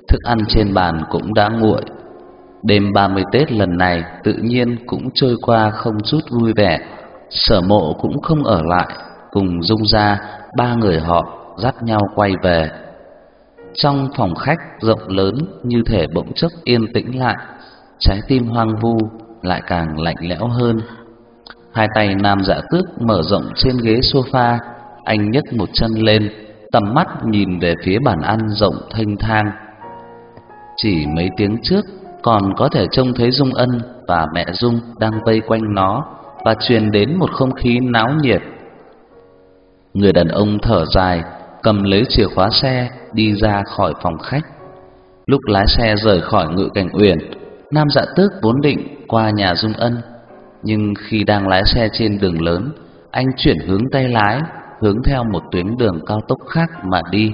Thức ăn trên bàn cũng đã nguội. Đêm 30 Tết lần này tự nhiên cũng trôi qua không chút vui vẻ. Sở Mộ cũng không ở lại, cùng Dung Gia, ba người họ dắt nhau quay về. Trong phòng khách rộng lớn như thể bỗng chốc yên tĩnh lại, trái tim hoang vu lại càng lạnh lẽo hơn. Hai tay Nam Dạ Tước mở rộng trên ghế sofa, anh nhấc một chân lên, tầm mắt nhìn về phía bàn ăn rộng thênh thang. Chỉ mấy tiếng trước còn có thể trông thấy Dung Ân và mẹ Dung đang vây quanh nó và truyền đến một không khí náo nhiệt. Người đàn ông thở dài, cầm lấy chìa khóa xe đi ra khỏi phòng khách. Lúc lái xe rời khỏi Ngự Cảnh Uyển, Nam Dạ Tước vốn định qua nhà Dung Ân, nhưng khi đang lái xe trên đường lớn, anh chuyển hướng tay lái, hướng theo một tuyến đường cao tốc khác mà đi.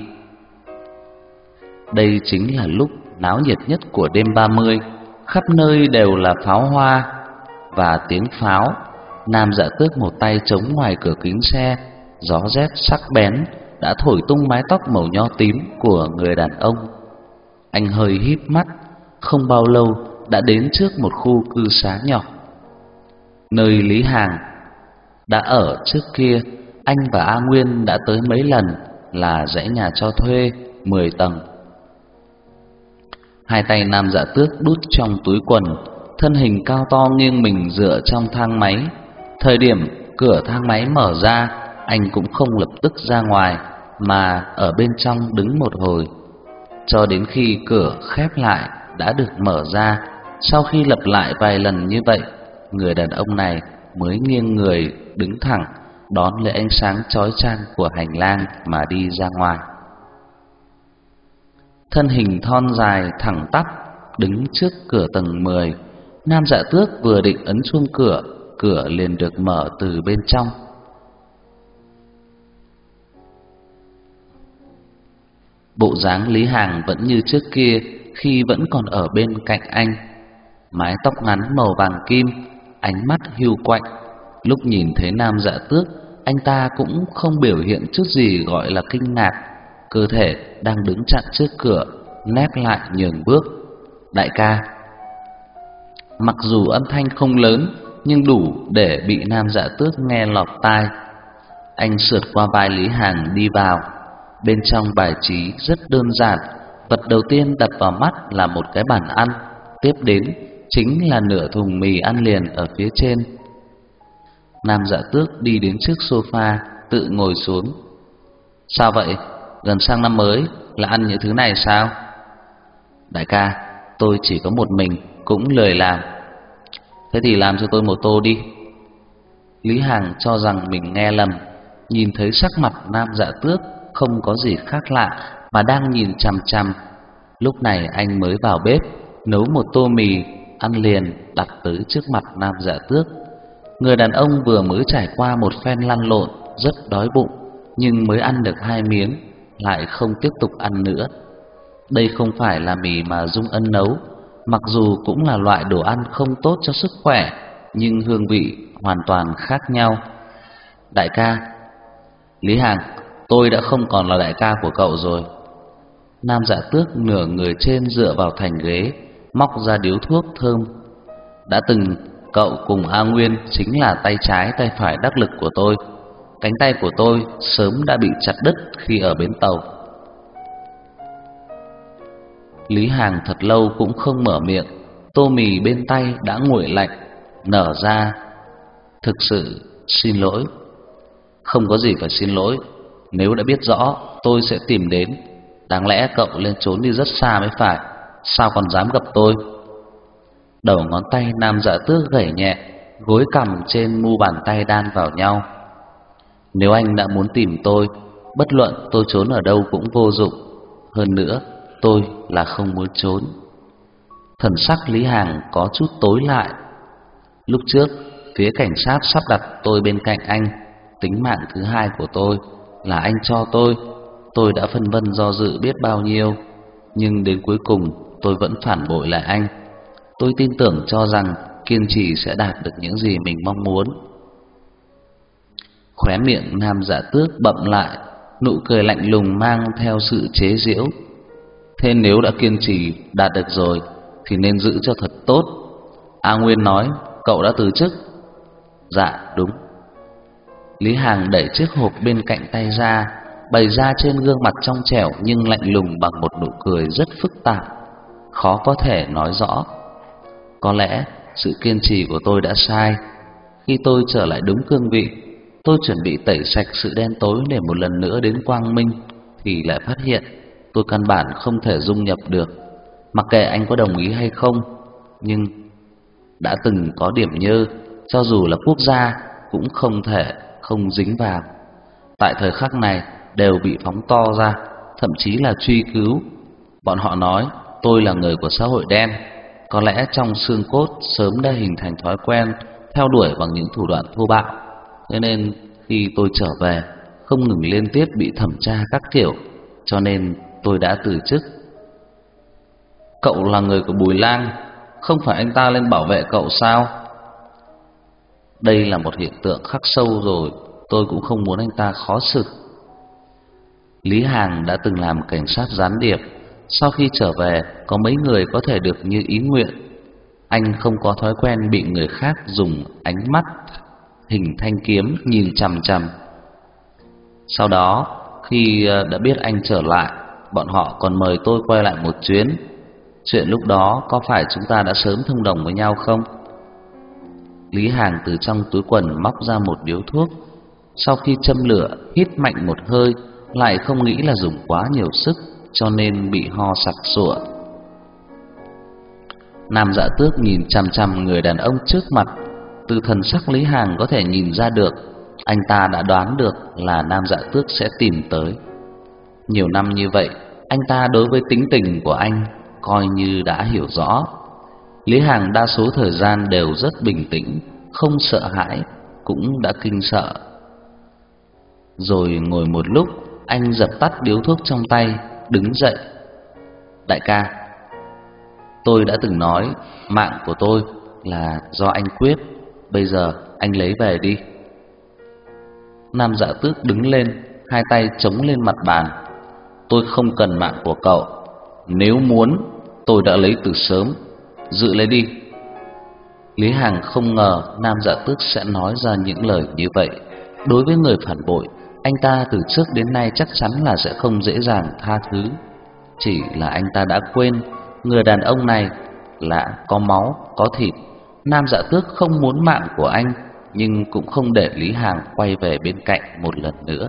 Đây chính là lúc náo nhiệt nhất của đêm 30, khắp nơi đều là pháo hoa và tiếng pháo. Nam Dạ Tước một tay chống ngoài cửa kính xe, gió rét sắc bén đã thổi tung mái tóc màu nho tím của người đàn ông. Anh hơi híp mắt, không bao lâu đã đến trước một khu cư xá nhỏ, nơi Lý Hàng đã ở trước kia. Anh và A Nguyên đã tới mấy lần, là dãy nhà cho thuê 10 tầng. Hai tay Nam Dạ Tước đút trong túi quần, thân hình cao to nghiêng mình dựa trong thang máy. Thời điểm cửa thang máy mở ra, anh cũng không lập tức ra ngoài, mà ở bên trong đứng một hồi, cho đến khi cửa khép lại đã được mở ra. Sau khi lặp lại vài lần như vậy, người đàn ông này mới nghiêng người đứng thẳng, đón lấy ánh sáng chói chang của hành lang mà đi ra ngoài. Thân hình thon dài thẳng tắp đứng trước cửa tầng 10. Nam Dạ Tước vừa định ấn chuông cửa, cửa liền được mở từ bên trong. Bộ dáng Lý Hàng vẫn như trước kia khi vẫn còn ở bên cạnh anh. Mái tóc ngắn màu vàng kim, ánh mắt hiu quạnh. Lúc nhìn thấy Nam Dạ Tước, anh ta cũng không biểu hiện chút gì gọi là kinh ngạc. Cơ thể đang đứng chặn trước cửa, nép lại nhường bước. Đại ca. Mặc dù âm thanh không lớn, nhưng đủ để bị Nam Dạ Tước nghe lọt tai. Anh sượt qua vai Lý Hàng đi vào. Bên trong bài trí rất đơn giản. Vật đầu tiên đập vào mắt là một cái bàn ăn, tiếp đến chính là nửa thùng mì ăn liền ở phía trên. Nam Dạ Tước đi đến trước sofa, tự ngồi xuống. Sao vậy? Gần sang năm mới là ăn những thứ này sao? Đại ca, tôi chỉ có một mình, cũng lười làm. Thế thì làm cho tôi một tô đi. Lý Hàng cho rằng mình nghe lầm, nhìn thấy sắc mặt Nam Dạ Tước không có gì khác lạ mà đang nhìn chằm chằm. Lúc này anh mới vào bếp nấu một tô mì ăn liền đặt tới trước mặt Nam Dạ Tước. Người đàn ông vừa mới trải qua một phen lăn lộn, rất đói bụng, nhưng mới ăn được 2 miếng lại không tiếp tục ăn nữa. Đây không phải là mì mà Dung Ân nấu, mặc dù cũng là loại đồ ăn không tốt cho sức khỏe, nhưng hương vị hoàn toàn khác nhau. Đại ca. Lý Hàng, tôi đã không còn là đại ca của cậu rồi. Nam Dạ Tước nửa người trên dựa vào thành ghế, móc ra điếu thuốc thơm. Đã từng cậu cùng A Nguyên chính là tay trái tay phải đắc lực của tôi. Cánh tay của tôi sớm đã bị chặt đứt khi ở bến tàu. Lý Hàng thật lâu cũng không mở miệng. Tô mì bên tay đã nguội lạnh, nở ra. Thực sự xin lỗi. Không có gì phải xin lỗi. Nếu đã biết rõ tôi sẽ tìm đến, đáng lẽ cậu lên trốn đi rất xa mới phải. Sao còn dám gặp tôi? Đầu ngón tay Nam Dạ Tước gảy nhẹ, gối cằm trên mu bàn tay đan vào nhau. Nếu anh đã muốn tìm tôi, bất luận tôi trốn ở đâu cũng vô dụng. Hơn nữa, tôi là không muốn trốn. Thần sắc Lý Hàng có chút tối lại. Lúc trước, phía cảnh sát sắp đặt tôi bên cạnh anh. Tính mạng thứ hai của tôi là anh cho tôi đã phân vân do dự biết bao nhiêu, nhưng đến cuối cùng tôi vẫn phản bội lại anh. Tôi tin tưởng cho rằng kiên trì sẽ đạt được những gì mình mong muốn. Khóe miệng Nam Dạ Tước bậm lại, nụ cười lạnh lùng mang theo sự chế giễu. Thế nếu đã kiên trì đạt được rồi thì nên giữ cho thật tốt. A Nguyên nói, cậu đã từ chức? Dạ đúng. Lý Hàng đẩy chiếc hộp bên cạnh tay ra, bày ra trên gương mặt trong trẻo nhưng lạnh lùng bằng một nụ cười rất phức tạp, khó có thể nói rõ. Có lẽ sự kiên trì của tôi đã sai. Khi tôi trở lại đúng cương vị, tôi chuẩn bị tẩy sạch sự đen tối để một lần nữa đến quang minh, thì lại phát hiện tôi căn bản không thể dung nhập được. Mặc kệ anh có đồng ý hay không, nhưng đã từng có điểm nhơ, cho dù là quốc gia cũng không thể không dính vào. Tại thời khắc này đều bị phóng to ra, thậm chí là truy cứu. Bọn họ nói tôi là người của xã hội đen. Có lẽ trong xương cốt sớm đã hình thành thói quen theo đuổi bằng những thủ đoạn thô bạo, cho nên khi tôi trở về không ngừng liên tiếp bị thẩm tra các kiểu, cho nên tôi đã từ chức. Cậu là người của Bùi Lang, không phải anh ta lên bảo vệ cậu sao? Đây là một hiện tượng khắc sâu rồi, tôi cũng không muốn anh ta khó xử. Lý Hàng đã từng làm cảnh sát gián điệp, sau khi trở về có mấy người có thể được như ý nguyện. Anh không có thói quen bị người khác dùng ánh mắt hình thanh kiếm nhìn chằm chằm. Sau đó khi đã biết anh trở lại, bọn họ còn mời tôi quay lại một chuyến. Chuyện lúc đó có phải chúng ta đã sớm thông đồng với nhau không? Lý Hàng từ trong túi quần móc ra một điếu thuốc, sau khi châm lửa hít mạnh một hơi, lại không nghĩ là dùng quá nhiều sức cho nên bị ho sặc sụa. Nam Dạ Tước nhìn chằm chằm người đàn ông trước mặt. Từ thần sắc Lý Hàng có thể nhìn ra được, anh ta đã đoán được là Nam Dạ Tước sẽ tìm tới. Nhiều năm như vậy, anh ta đối với tính tình của anh coi như đã hiểu rõ. Lý Hàng đa số thời gian đều rất bình tĩnh, không sợ hãi, cũng đã kinh sợ. Rồi ngồi một lúc, anh dập tắt điếu thuốc trong tay, đứng dậy. Đại ca, tôi đã từng nói mạng của tôi là do anh quyết, bây giờ anh lấy về đi. Nam Dạ Tước đứng lên, hai tay chống lên mặt bàn. Tôi không cần mạng của cậu, nếu muốn tôi đã lấy từ sớm, giữ lấy đi. Lý Hàng không ngờ Nam Dạ Tước sẽ nói ra những lời như vậy. Đối với người phản bội, anh ta từ trước đến nay chắc chắn là sẽ không dễ dàng tha thứ. Chỉ là anh ta đã quên, người đàn ông này là có máu, có thịt. Nam Dạ Tước không muốn mạng của anh, nhưng cũng không để Lý Hàng quay về bên cạnh một lần nữa.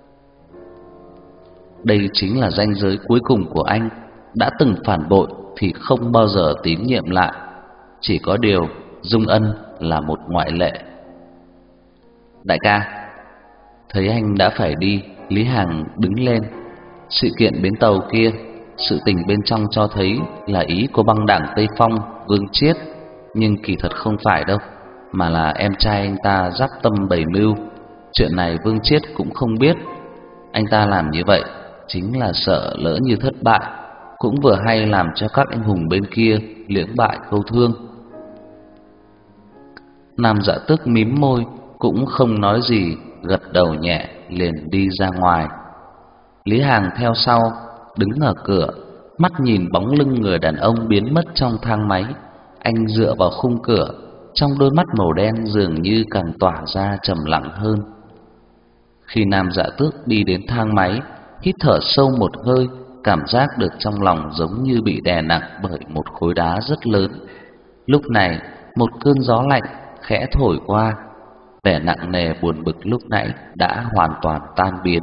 Đây chính là ranh giới cuối cùng của anh. Đã từng phản bội thì không bao giờ tín nhiệm lại. Chỉ có điều Dung Ân là một ngoại lệ. Đại ca, thấy anh đã phải đi, Lý Hàng đứng lên. Sự kiện bến tàu kia, sự tình bên trong cho thấy là ý của băng đảng Tây Phong Vương Chiết, nhưng kỳ thật không phải đâu, mà là em trai anh ta giáp tâm bày mưu. Chuyện này Vương Chiết cũng không biết. Anh ta làm như vậy chính là sợ lỡ như thất bại, cũng vừa hay làm cho các anh hùng bên kia liễu bại câu thương. Nam Dạ Tước mím môi, cũng không nói gì, gật đầu nhẹ liền đi ra ngoài. Lý Hàng theo sau, đứng ở cửa, mắt nhìn bóng lưng người đàn ông biến mất trong thang máy. Anh dựa vào khung cửa, trong đôi mắt màu đen dường như càng tỏa ra trầm lặng hơn. Khi Nam Dạ Tước đi đến thang máy, hít thở sâu một hơi, cảm giác được trong lòng giống như bị đè nặng bởi một khối đá rất lớn. Lúc này, một cơn gió lạnh khẽ thổi qua, vẻ nặng nề buồn bực lúc nãy đã hoàn toàn tan biến.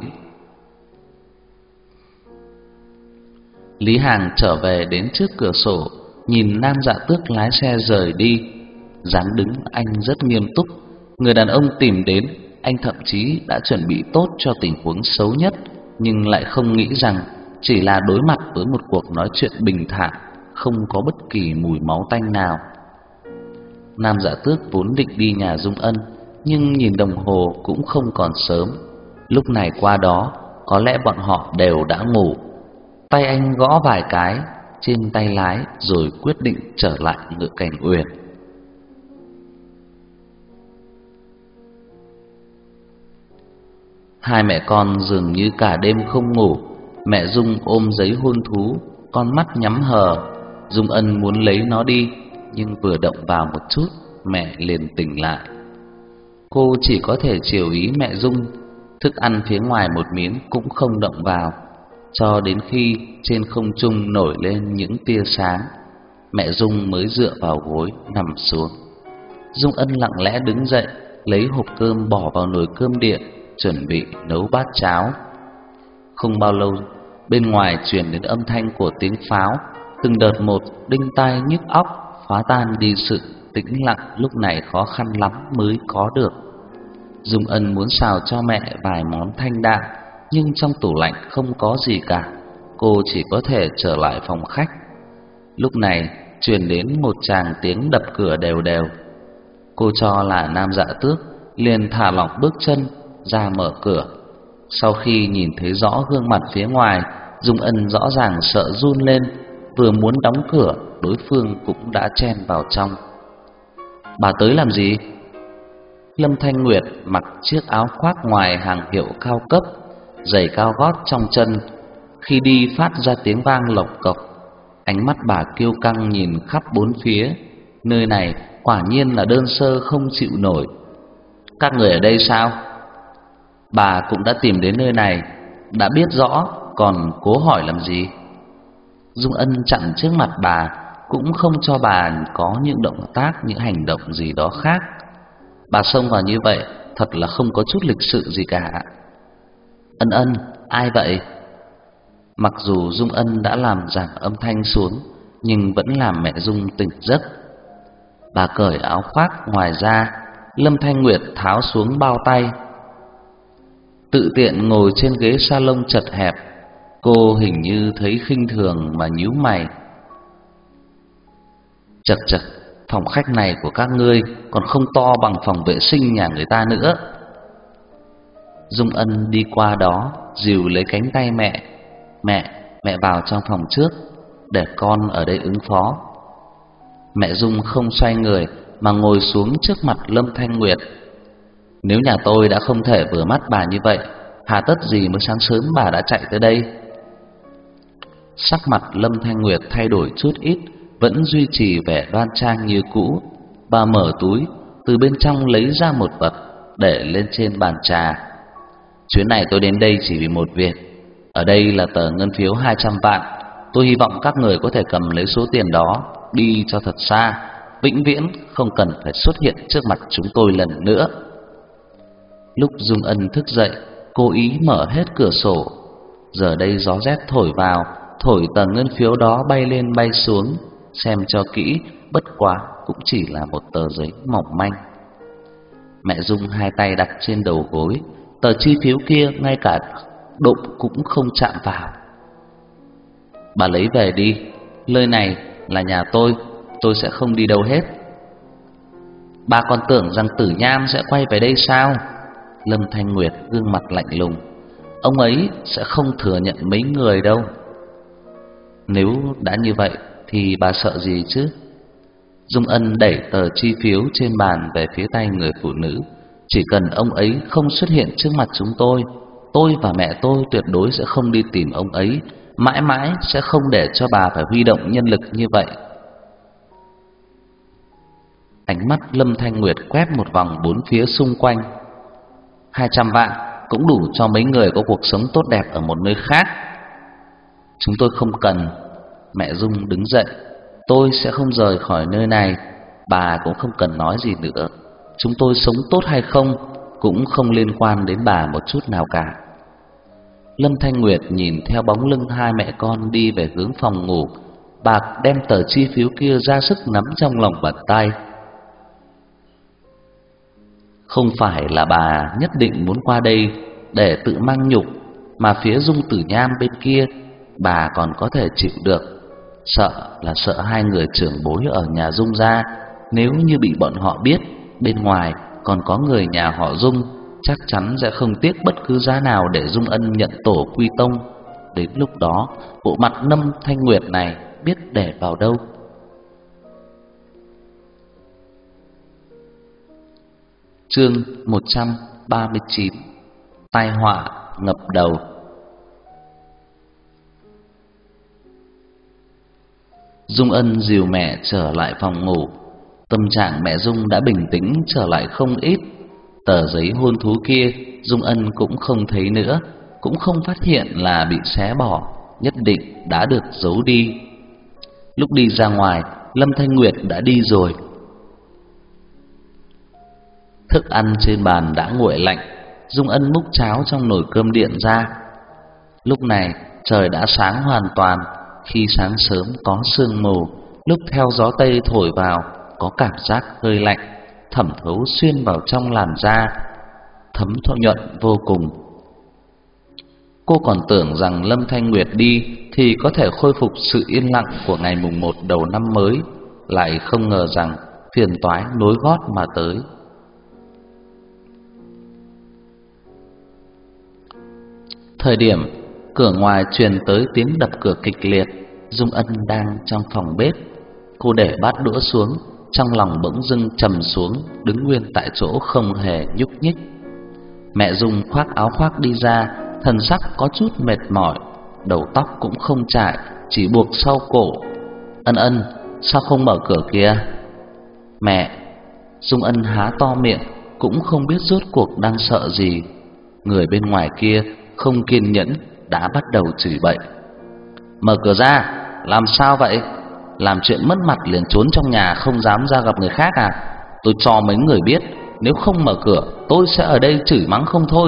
Lý Hàng trở về đến trước cửa sổ, nhìn Nam Dạ Tước lái xe rời đi. Dáng đứng anh rất nghiêm túc. Người đàn ông tìm đến, anh thậm chí đã chuẩn bị tốt cho tình huống xấu nhất, nhưng lại không nghĩ rằng chỉ là đối mặt với một cuộc nói chuyện bình thản, không có bất kỳ mùi máu tanh nào. Nam Dạ Tước vốn định đi nhà Dung Ân, nhưng nhìn đồng hồ cũng không còn sớm. Lúc này qua đó, có lẽ bọn họ đều đã ngủ. Tay anh gõ vài cái trên tay lái rồi quyết định trở lại Ngự Cảnh Uyển. Hai mẹ con dường như cả đêm không ngủ. Mẹ Dung ôm giấy hôn thú con mắt nhắm hờ. Dung Ân muốn lấy nó đi, nhưng vừa động vào một chút, mẹ liền tỉnh lại. Cô chỉ có thể chiều ý mẹ Dung, thức ăn phía ngoài một miếng cũng không động vào, cho đến khi trên không trung nổi lên những tia sáng, mẹ Dung mới dựa vào gối nằm xuống. Dung Ân lặng lẽ đứng dậy, lấy hộp cơm bỏ vào nồi cơm điện, chuẩn bị nấu bát cháo. Không bao lâu, bên ngoài truyền đến âm thanh của tiếng pháo, từng đợt một đinh tai nhức óc, phá tan đi sự tĩnh lặng lúc này khó khăn lắm mới có được. Dung Ân muốn xào cho mẹ vài món thanh đạm, nhưng trong tủ lạnh không có gì cả. Cô chỉ có thể trở lại phòng khách. Lúc này truyền đến một tràng tiếng đập cửa đều đều. Cô cho là Nam Dạ Tước, liền thả lỏng bước chân ra mở cửa. Sau khi nhìn thấy rõ gương mặt phía ngoài, Dung Ân rõ ràng sợ run lên, vừa muốn đóng cửa, đối phương cũng đã chen vào trong. "Bà tới làm gì?" Lâm Thanh Nguyệt mặc chiếc áo khoác ngoài hàng hiệu cao cấp, giày cao gót trong chân, khi đi phát ra tiếng vang lộc cộc. Ánh mắt bà kiêu căng nhìn khắp bốn phía, nơi này quả nhiên là đơn sơ không chịu nổi. "Các người ở đây sao? Bà cũng đã tìm đến nơi này, đã biết rõ còn cố hỏi làm gì?" Dung Ân chặn trước mặt bà, cũng không cho bà có những động tác, những hành động gì đó khác. Bà xông vào như vậy, thật là không có chút lịch sự gì cả. "Ân Ân, ai vậy?" Mặc dù Dung Ân đã làm giảm âm thanh xuống, nhưng vẫn làm mẹ Dung tỉnh giấc. Bà cởi áo khoác ngoài ra, Lâm Thanh Nguyệt tháo xuống bao tay, tự tiện ngồi trên ghế salon chật hẹp. Cô hình như thấy khinh thường mà nhíu mày. "Chật chật, phòng khách này của các ngươi còn không to bằng phòng vệ sinh nhà người ta nữa." Dung Ân đi qua đó, dìu lấy cánh tay mẹ. Mẹ vào trong phòng trước, để con ở đây ứng phó." Mẹ Dung không xoay người mà ngồi xuống trước mặt Lâm Thanh Nguyệt. "Nếu nhà tôi đã không thể vừa mắt bà như vậy, hà tất gì mới sáng sớm bà đã chạy tới đây?" Sắc mặt Lâm Thanh Nguyệt thay đổi chút ít, vẫn duy trì vẻ đoan trang như cũ. Bà mở túi, từ bên trong lấy ra một vật, để lên trên bàn trà. "Chuyến này tôi đến đây chỉ vì một việc. Ở đây là tờ ngân phiếu 200 vạn. Tôi hy vọng các người có thể cầm lấy số tiền đó, đi cho thật xa, vĩnh viễn không cần phải xuất hiện trước mặt chúng tôi lần nữa." Lúc Dung Ân thức dậy, cố ý mở hết cửa sổ. Giờ đây gió rét thổi vào, thổi tờ ngân phiếu đó bay lên bay xuống. Xem cho kỹ, bất quá cũng chỉ là một tờ giấy mỏng manh. Mẹ Dung hai tay đặt trên đầu gối, tờ chi phiếu kia ngay cả đụng cũng không chạm vào. "Bà lấy về đi, nơi này là nhà tôi sẽ không đi đâu hết." "Bà còn tưởng rằng Tử Nham sẽ quay về đây sao?" Lâm Thanh Nguyệt gương mặt lạnh lùng. "Ông ấy sẽ không thừa nhận mấy người đâu." "Nếu đã như vậy thì bà sợ gì chứ?" Dung Ân đẩy tờ chi phiếu trên bàn về phía tay người phụ nữ. "Chỉ cần ông ấy không xuất hiện trước mặt chúng tôi và mẹ tôi tuyệt đối sẽ không đi tìm ông ấy, mãi mãi sẽ không để cho bà phải huy động nhân lực như vậy." Ánh mắt Lâm Thanh Nguyệt quét một vòng bốn phía xung quanh. 200 vạn cũng đủ cho mấy người có cuộc sống tốt đẹp ở một nơi khác. "Chúng tôi không cần." Mẹ Dung đứng dậy. "Tôi sẽ không rời khỏi nơi này, bà cũng không cần nói gì nữa. Chúng tôi sống tốt hay không cũng không liên quan đến bà một chút nào cả." Lâm Thanh Nguyệt nhìn theo bóng lưng hai mẹ con đi về hướng phòng ngủ. Bà đem tờ chi phiếu kia ra sức nắm trong lòng bàn tay. Không phải là bà nhất định muốn qua đây để tự mang nhục, mà phía Dung Tử Nham bên kia bà còn có thể chịu được. Sợ hai người trưởng bối ở nhà Dung gia, nếu như bị bọn họ biết bên ngoài còn có người nhà họ Dung, chắc chắn sẽ không tiếc bất cứ giá nào để Dung Ân nhận tổ quy tông. Đến lúc đó, bộ mặt Lâm Thanh Nguyệt này biết để vào đâu. Chương 139: Tai họa ngập đầu. Dung Ân dìu mẹ trở lại phòng ngủ. Tâm trạng mẹ Dung đã bình tĩnh trở lại không ít. Tờ giấy hôn thú kia Dung Ân cũng không thấy nữa, cũng không phát hiện là bị xé bỏ, nhất định đã được giấu đi. Lúc đi ra ngoài, Lâm Thanh Nguyệt đã đi rồi. Thức ăn trên bàn đã nguội lạnh. Dung Ân múc cháo trong nồi cơm điện ra. Lúc này trời đã sáng hoàn toàn. Khi sáng sớm có sương mù, lúc theo gió tây thổi vào có cảm giác hơi lạnh, thẩm thấu xuyên vào trong làn da, thấm nhuận vô cùng. Cô còn tưởng rằng Lâm Thanh Nguyệt đi thì có thể khôi phục sự yên lặng của ngày mùng 1 đầu năm mới, lại không ngờ rằng phiền toái nối gót mà tới. Thời điểm cửa ngoài truyền tới tiếng đập cửa kịch liệt, Dung Ân đang trong phòng bếp. Cô để bát đũa xuống, trong lòng bỗng dưng trầm xuống, đứng nguyên tại chỗ không hề nhúc nhích. Mẹ Dung khoác áo khoác đi ra, thần sắc có chút mệt mỏi, đầu tóc cũng không chải, chỉ buộc sau cổ. Ân Ân, sao không mở cửa kìa? Mẹ. Dung Ân há to miệng, cũng không biết rốt cuộc đang sợ gì. Người bên ngoài kia không kiên nhẫn đã bắt đầu chửi bậy. Mở cửa ra, làm sao vậy? Làm chuyện mất mặt liền trốn trong nhà không dám ra gặp người khác à? Tôi cho mấy người biết, nếu không mở cửa tôi sẽ ở đây chửi mắng không thôi.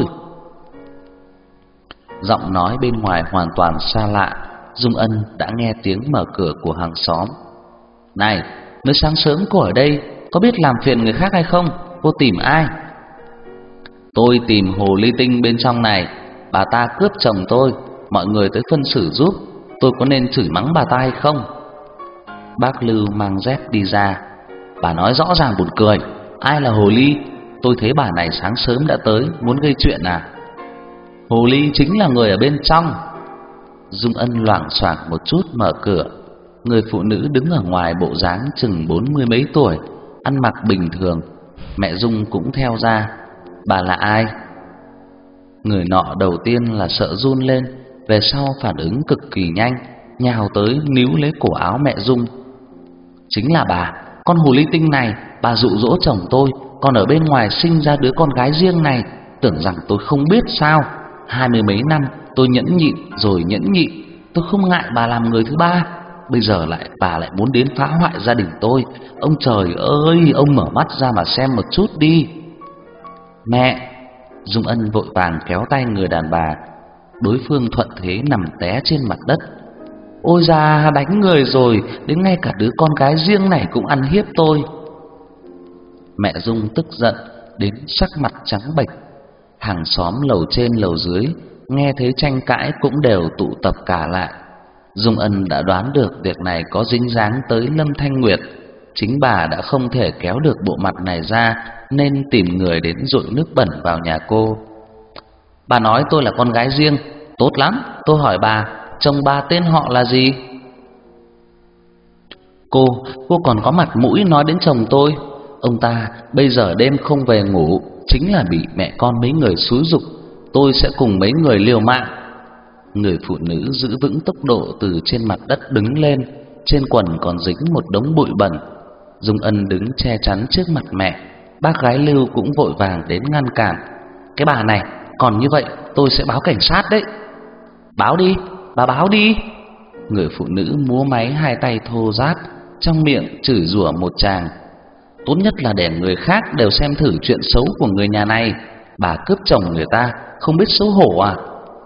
Giọng nói bên ngoài hoàn toàn xa lạ. Dung Ân đã nghe tiếng mở cửa của hàng xóm. Này, mới sáng sớm cô ở đây, có biết làm phiền người khác hay không? Cô tìm ai? Tôi tìm hồ ly tinh bên trong này. Bà ta cướp chồng tôi, mọi người tới phân xử giúp. Tôi có nên chửi mắng bà ta hay không? Bác Lưu mang dép đi ra. Bà nói rõ ràng buồn cười. Ai là hồ ly? Tôi thấy bà này sáng sớm đã tới, muốn gây chuyện à? Hồ ly chính là người ở bên trong. Dung Ân loảng xoảng một chút mở cửa. Người phụ nữ đứng ở ngoài bộ dáng chừng 40 mấy tuổi, ăn mặc bình thường. Mẹ Dung cũng theo ra. Bà là ai? Người nọ đầu tiên là sợ run lên, về sau phản ứng cực kỳ nhanh, nhào tới níu lấy cổ áo mẹ Dung. Chính là bà, con hồ ly tinh này. Bà dụ dỗ chồng tôi, còn ở bên ngoài sinh ra đứa con gái riêng này. Tưởng rằng tôi không biết sao? 20 mấy năm tôi nhẫn nhịn rồi nhẫn nhịn, tôi không ngại bà làm người thứ ba. Bây giờ bà lại muốn đến phá hoại gia đình tôi. Ông trời ơi, ông mở mắt ra mà xem một chút đi. Mẹ. Dung Ân vội vàng kéo tay người đàn bà. Đối phương thuận thế nằm té trên mặt đất. Ôi da, đánh người rồi, đến ngay cả đứa con gái riêng này cũng ăn hiếp tôi. Mẹ Dung tức giận đến sắc mặt trắng bệch. Hàng xóm lầu trên lầu dưới nghe thấy tranh cãi cũng đều tụ tập cả lại. Dung Ân đã đoán được việc này có dính dáng tới Lâm Thanh Nguyệt. Chính bà đã không thể kéo được bộ mặt này ra, nên tìm người đến dội nước bẩn vào nhà cô. Bà nói tôi là con gái riêng, tốt lắm. Tôi hỏi bà, chồng bà tên họ là gì? Cô còn có mặt mũi nói đến chồng tôi. Ông ta bây giờ đêm không về ngủ, chính là bị mẹ con mấy người xúi giục. Tôi sẽ cùng mấy người liều mạng. Người phụ nữ giữ vững tốc độ từ trên mặt đất đứng lên, trên quần còn dính một đống bụi bẩn. Dung Ân đứng che chắn trước mặt mẹ. Bác gái Lưu cũng vội vàng đến ngăn cản. Cái bà này, còn như vậy tôi sẽ báo cảnh sát đấy. Báo đi, bà báo đi. Người phụ nữ múa máy hai tay thô ráp, trong miệng chửi rủa một tràng. Tốt nhất là để người khác đều xem thử chuyện xấu của người nhà này. Bà cướp chồng người ta, không biết xấu hổ à?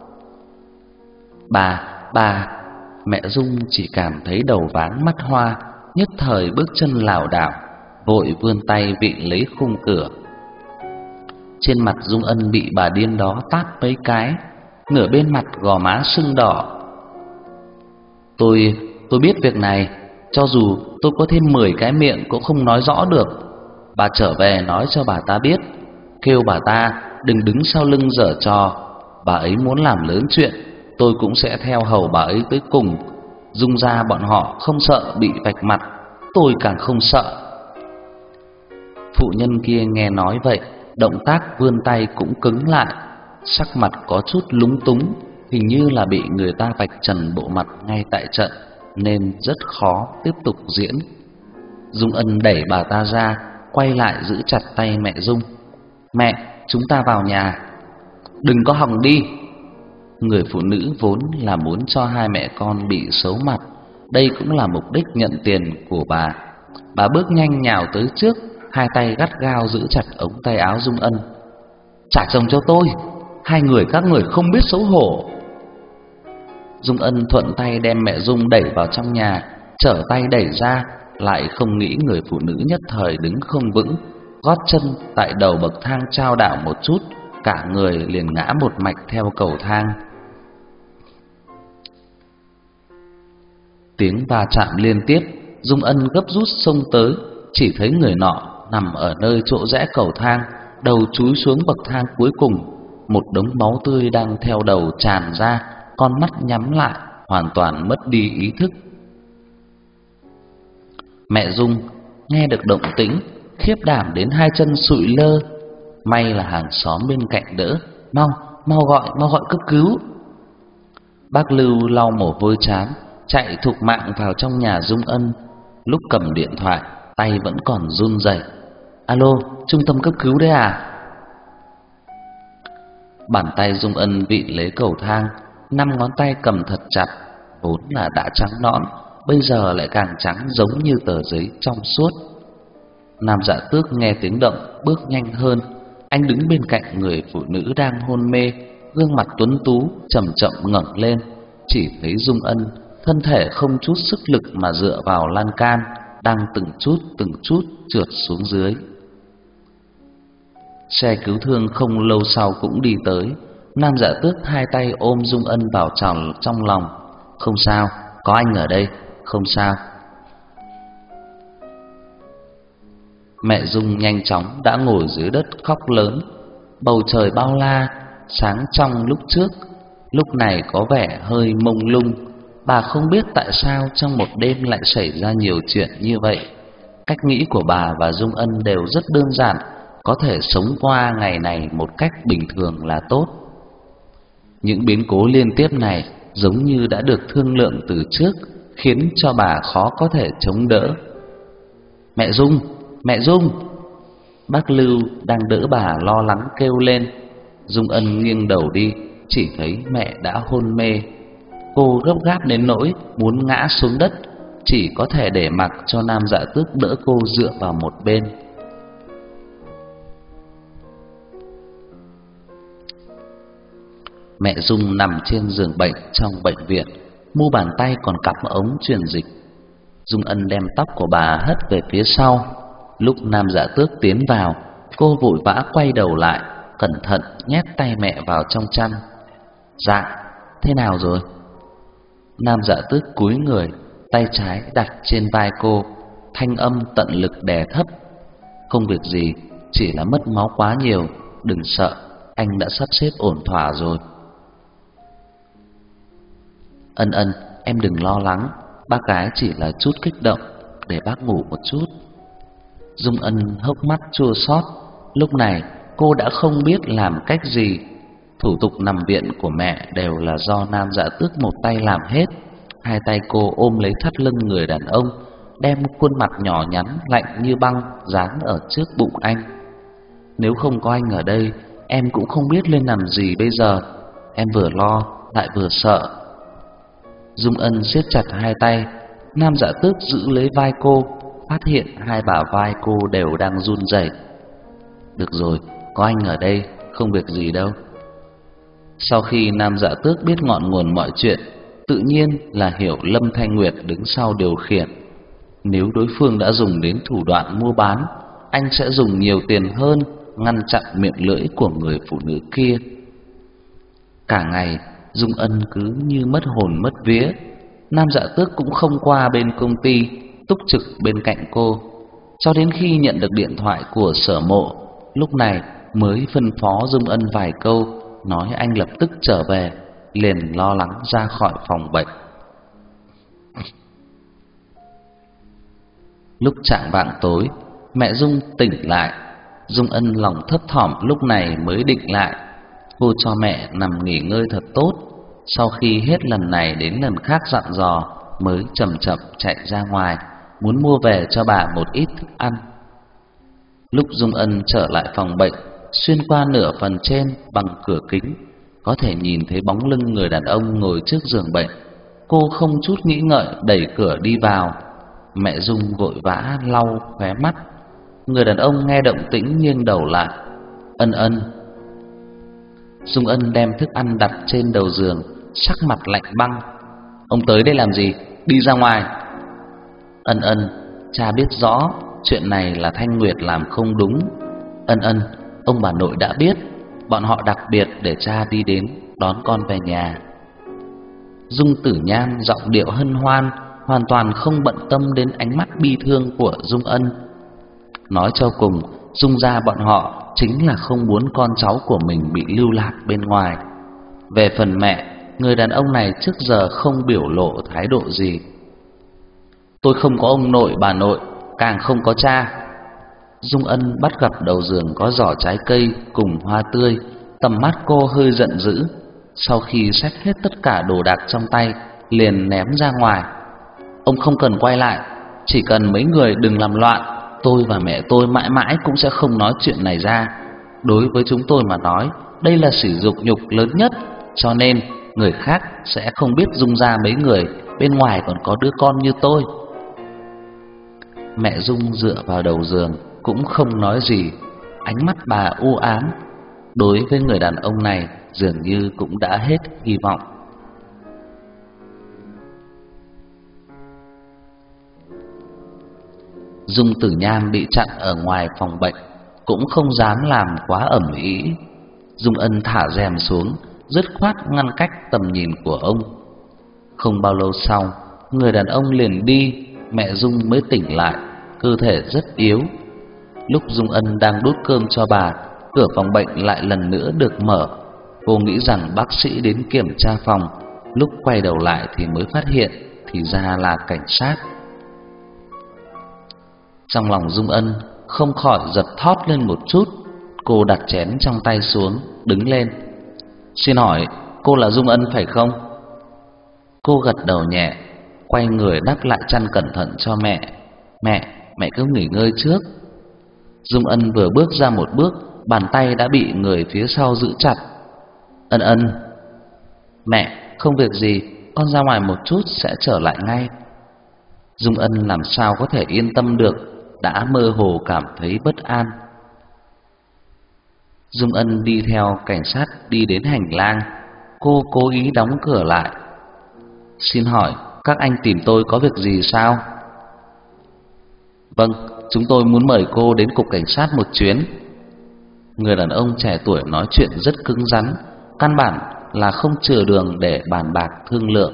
Bà. Mẹ Dung chỉ cảm thấy đầu váng mắt hoa, nhất thời bước chân lảo đảo, vội vươn tay vịn lấy khung cửa. Trên mặt Dung Ân bị bà điên đó tát mấy cái, nửa bên mặt gò má sưng đỏ. Tôi biết việc này, cho dù tôi có thêm 10 cái miệng cũng không nói rõ được. Bà trở về nói cho bà ta biết, kêu bà ta đừng đứng sau lưng giở trò. Bà ấy muốn làm lớn chuyện, tôi cũng sẽ theo hầu bà ấy tới cùng. Dung gia bọn họ không sợ bị vạch mặt, tôi càng không sợ. Phụ nhân kia nghe nói vậy, động tác vươn tay cũng cứng lại, sắc mặt có chút lúng túng, hình như là bị người ta vạch trần bộ mặt ngay tại trận, nên rất khó tiếp tục diễn. Dung Ân đẩy bà ta ra, quay lại giữ chặt tay mẹ Dung. "Mẹ, chúng ta vào nhà." "Đừng có hòng đi." Người phụ nữ vốn là muốn cho hai mẹ con bị xấu mặt, đây cũng là mục đích nhận tiền của bà. Bà bước nhanh nhào tới trước, hai tay gắt gao giữ chặt ống tay áo Dung Ân. "Trả chồng cho tôi, hai người các người không biết xấu hổ." Dung Ân thuận tay đem mẹ Dung đẩy vào trong nhà, trở tay đẩy ra, lại không nghĩ người phụ nữ nhất thời đứng không vững, gót chân tại đầu bậc thang chao đảo một chút, cả người liền ngã một mạch theo cầu thang. Tiếng va chạm liên tiếp, Dung Ân gấp rút xông tới, chỉ thấy người nọ nằm ở nơi chỗ rẽ cầu thang, đầu chúi xuống bậc thang cuối cùng, một đống máu tươi đang theo đầu tràn ra, con mắt nhắm lại, hoàn toàn mất đi ý thức. Mẹ Dung nghe được động tĩnh, khiếp đảm đến hai chân sụi lơ. May là hàng xóm bên cạnh đỡ. Mau gọi cấp cứu." Bác Lưu lau mồ hôi trán, chạy thục mạng vào trong nhà Dung Ân. Lúc cầm điện thoại, tay vẫn còn run rẩy. "Alo, trung tâm cấp cứu đấy à?" Bàn tay Dung Ân vịn lấy cầu thang, 5 ngón tay cầm thật chặt, vốn là đã trắng nõn, bây giờ lại càng trắng giống như tờ giấy trong suốt. Nam Dạ Tước nghe tiếng động, bước nhanh hơn. Anh đứng bên cạnh người phụ nữ đang hôn mê, gương mặt tuấn tú chậm chậm ngẩng lên, chỉ thấy Dung Ân thân thể không chút sức lực mà dựa vào lan can, đang từng chút trượt xuống dưới. Xe cứu thương không lâu sau cũng đi tới. Nam Dạ Tước hai tay ôm Dung Ân vào trong lòng. "Không sao, có anh ở đây, không sao." Mẹ Dung nhanh chóng đã ngồi dưới đất khóc lớn. Bầu trời bao la, sáng trong lúc trước, lúc này có vẻ hơi mông lung. Bà không biết tại sao trong một đêm lại xảy ra nhiều chuyện như vậy. Cách nghĩ của bà và Dung Ân đều rất đơn giản, có thể sống qua ngày này một cách bình thường là tốt. Những biến cố liên tiếp này giống như đã được thương lượng từ trước, khiến cho bà khó có thể chống đỡ. "Mẹ Dung, mẹ Dung!" Bác Lưu đang đỡ bà lo lắng kêu lên. Dung Ân nghiêng đầu đi, chỉ thấy mẹ đã hôn mê. Cô gấp gáp đến nỗi muốn ngã xuống đất, chỉ có thể để mặc cho Nam Dạ Tước đỡ cô dựa vào một bên. Mẹ Dung nằm trên giường bệnh trong bệnh viện, mu bàn tay còn cắm ống truyền dịch. Dung Ân đem tóc của bà hất về phía sau. Lúc Nam Dạ Tước tiến vào, cô vội vã quay đầu lại, cẩn thận nhét tay mẹ vào trong chăn. "Dạ, thế nào rồi?" Nam Dạ Tước cúi người, tay trái đặt trên vai cô, thanh âm tận lực đè thấp. "Không việc gì, chỉ là mất máu quá nhiều, đừng sợ, anh đã sắp xếp ổn thỏa rồi." "Ân, em đừng lo lắng, bác gái chỉ là chút kích động, để bác ngủ một chút." Dung Ân hốc mắt chua xót, lúc này cô đã không biết làm cách gì. Thủ tục nằm viện của mẹ đều là do Nam Dạ Tước một tay làm hết. Hai tay cô ôm lấy thắt lưng người đàn ông, đem khuôn mặt nhỏ nhắn lạnh như băng dán ở trước bụng anh. "Nếu không có anh ở đây, em cũng không biết nên làm gì bây giờ. Em vừa lo lại vừa sợ." Dung Ân siết chặt hai tay. Nam Dạ Tước giữ lấy vai cô, phát hiện hai bả vai cô đều đang run rẩy. "Được rồi, có anh ở đây, không việc gì đâu." Sau khi Nam Dạ Tước biết ngọn nguồn mọi chuyện, tự nhiên là hiểu Lâm Thanh Nguyệt đứng sau điều khiển. Nếu đối phương đã dùng đến thủ đoạn mua bán, anh sẽ dùng nhiều tiền hơn ngăn chặn miệng lưỡi của người phụ nữ kia. Cả ngày Dung Ân cứ như mất hồn mất vía. Nam Dạ Tước cũng không qua bên công ty, túc trực bên cạnh cô, cho đến khi nhận được điện thoại của Sở Mộ, lúc này mới phân phó Dung Ân vài câu, nói anh lập tức trở về, liền lo lắng ra khỏi phòng bệnh. Lúc chạng vạng tối, mẹ Dung tỉnh lại. Dung Ân lòng thấp thỏm lúc này mới định lại. Cô cho mẹ nằm nghỉ ngơi thật tốt. Sau khi hết lần này đến lần khác dặn dò, mới chậm chậm chạy ra ngoài, muốn mua về cho bà một ít thức ăn. Lúc Dung Ân trở lại phòng bệnh, xuyên qua nửa phần trên bằng cửa kính, có thể nhìn thấy bóng lưng người đàn ông ngồi trước giường bệnh. Cô không chút nghĩ ngợi đẩy cửa đi vào. Mẹ Dung vội vã lau khóe mắt. Người đàn ông nghe động tĩnh nghiêng đầu lại. Ân Ân. Dung Ân đem thức ăn đặt trên đầu giường, sắc mặt lạnh băng. Ông tới đây làm gì? Đi ra ngoài. Ân Ân, cha biết rõ chuyện này là Thanh Nguyệt làm không đúng. Ân Ân, ông bà nội đã biết, bọn họ đặc biệt để cha đi đến đón con về nhà. Dung Tử Nhan giọng điệu hân hoan, hoàn toàn không bận tâm đến ánh mắt bi thương của Dung Ân. Nói cho cùng, Dung gia bọn họ chính là không muốn con cháu của mình bị lưu lạc bên ngoài. Về phần mẹ, người đàn ông này trước giờ không biểu lộ thái độ gì. Tôi không có ông nội bà nội, càng không có cha. Dung Ân bắt gặp đầu giường có giỏ trái cây cùng hoa tươi, tầm mắt cô hơi giận dữ. Sau khi xách hết tất cả đồ đạc trong tay, liền ném ra ngoài. Ông không cần quay lại, chỉ cần mấy người đừng làm loạn, tôi và mẹ tôi mãi mãi cũng sẽ không nói chuyện này ra. Đối với chúng tôi mà nói, đây là sỉ nhục lớn nhất, cho nên người khác sẽ không biết Dung gia mấy người bên ngoài còn có đứa con như tôi. Mẹ Dung dựa vào đầu giường cũng không nói gì, ánh mắt bà u ám. Đối với người đàn ông này dường như cũng đã hết hy vọng. Dung Tử Nhan bị chặn ở ngoài phòng bệnh, cũng không dám làm quá ầm ĩ. Dung Ân thả rèm xuống, dứt khoát ngăn cách tầm nhìn của ông. Không bao lâu sau, người đàn ông liền đi, mẹ Dung mới tỉnh lại, cơ thể rất yếu. Lúc Dung Ân đang đút cơm cho bà, cửa phòng bệnh lại lần nữa được mở. Cô nghĩ rằng bác sĩ đến kiểm tra phòng, lúc quay đầu lại thì mới phát hiện thì ra là cảnh sát. Trong lòng Dung Ân không khỏi giật thót lên một chút. Cô đặt chén trong tay xuống, đứng lên. Xin hỏi, cô là Dung Ân phải không? Cô gật đầu nhẹ, quay người đắp lại chăn cẩn thận cho mẹ. Mẹ cứ nghỉ ngơi trước. Dung Ân vừa bước ra một bước, bàn tay đã bị người phía sau giữ chặt. Ân Ân. Mẹ, không việc gì, con ra ngoài một chút sẽ trở lại ngay. Dung Ân làm sao có thể yên tâm được, đã mơ hồ cảm thấy bất an. Dung Ân đi theo cảnh sát đi đến hành lang. Cô cố ý đóng cửa lại. Xin hỏi, các anh tìm tôi có việc gì sao? Vâng, chúng tôi muốn mời cô đến cục cảnh sát một chuyến. Người đàn ông trẻ tuổi nói chuyện rất cứng rắn, căn bản là không chừa đường để bàn bạc thương lượng.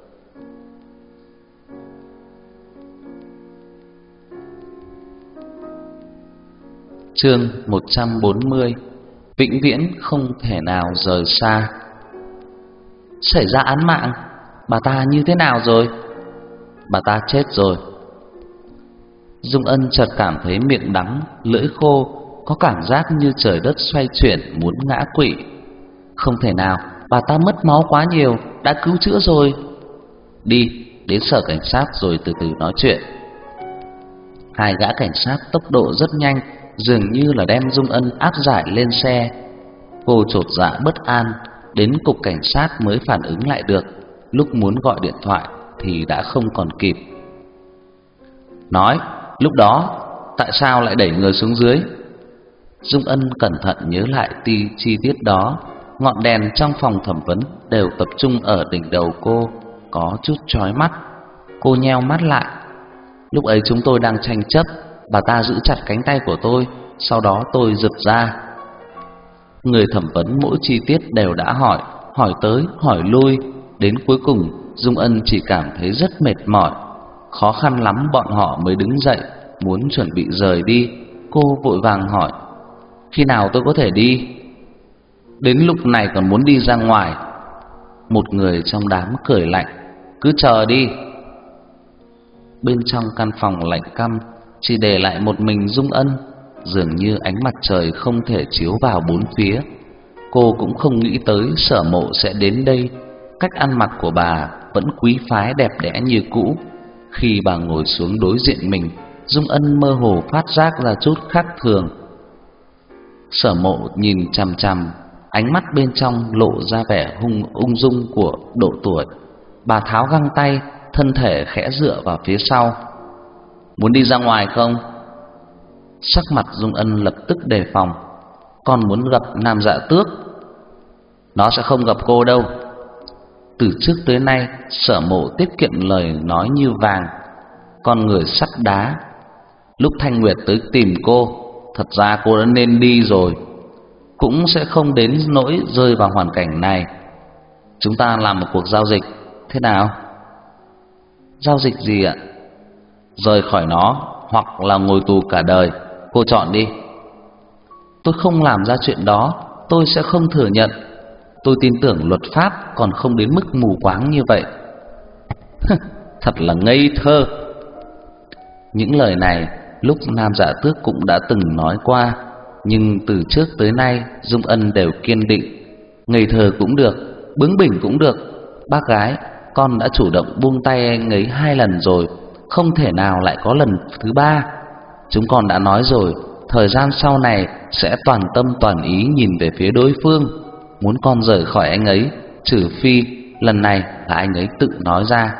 Chương 140. Vĩnh viễn không thể nào rời xa. Xảy ra án mạng, bà ta như thế nào rồi? Bà ta chết rồi. Dung Ân chợt cảm thấy miệng đắng, lưỡi khô, có cảm giác như trời đất xoay chuyển muốn ngã quỵ. Không thể nào, bà ta mất máu quá nhiều, đã cứu chữa rồi. Đi, đến sở cảnh sát rồi từ từ nói chuyện. Hai gã cảnh sát tốc độ rất nhanh, dường như là đem Dung Ân áp giải lên xe. Cô chột dạ bất an, đến cục cảnh sát mới phản ứng lại được. Lúc muốn gọi điện thoại thì đã không còn kịp. Nói, lúc đó tại sao lại đẩy người xuống dưới? Dung Ân cẩn thận nhớ lại chi tiết đó. Ngọn đèn trong phòng thẩm vấn đều tập trung ở đỉnh đầu cô, có chút chói mắt. Cô nheo mắt lại. Lúc ấy chúng tôi đang tranh chấp, bà ta giữ chặt cánh tay của tôi, sau đó tôi giật ra. Người thẩm vấn mỗi chi tiết đều đã hỏi tới hỏi lui, đến cuối cùng Dung Ân chỉ cảm thấy rất mệt mỏi. Khó khăn lắm bọn họ mới đứng dậy, muốn chuẩn bị rời đi. Cô vội vàng hỏi, khi nào tôi có thể đi? Đến lúc này còn muốn đi ra ngoài? Một người trong đám cười lạnh, cứ chờ đi. Bên trong căn phòng lạnh căm, chỉ để lại một mình Dung Ân. Dường như ánh mặt trời không thể chiếu vào bốn phía. Cô cũng không nghĩ tới Sở Mộ sẽ đến đây. cách ăn mặc của bà vẫn quý phái đẹp đẽ như cũ. Khi bà ngồi xuống đối diện mình, Dung Ân mơ hồ phát giác ra chút khác thường. Sở Mộ nhìn chằm chằm, ánh mắt bên trong lộ ra vẻ ung dung của độ tuổi. Bà tháo găng tay, thân thể khẽ dựa vào phía sau. Muốn đi ra ngoài không? Sắc mặt Dung Ân lập tức đề phòng. Con muốn gặp Nam Dạ Tước. Nó sẽ không gặp cô đâu. Từ trước tới nay, Sở Mộ tiết kiệm lời nói như vàng, con người sắt đá. Lúc Thanh Nguyệt tới tìm cô, thật ra cô đã nên đi rồi, cũng sẽ không đến nỗi rơi vào hoàn cảnh này. Chúng ta làm một cuộc giao dịch, thế nào? Giao dịch gì ạ? Rời khỏi nó hoặc là ngồi tù cả đời, cô chọn đi. Tôi không làm ra chuyện đó, tôi sẽ không thừa nhận. Tôi tin tưởng luật pháp, còn không đến mức mù quáng như vậy. Thật là ngây thơ. Những lời này lúc Nam Dạ Tước cũng đã từng nói qua, nhưng từ trước tới nay Dung Ân đều kiên định. Ngây thơ cũng được, bướng bỉnh cũng được. Bác gái, con đã chủ động buông tay anh ấy 2 lần rồi, không thể nào lại có lần thứ 3. Chúng con đã nói rồi, thời gian sau này sẽ toàn tâm toàn ý nhìn về phía đối phương. Muốn con rời khỏi anh ấy, trừ phi lần này là anh ấy tự nói ra.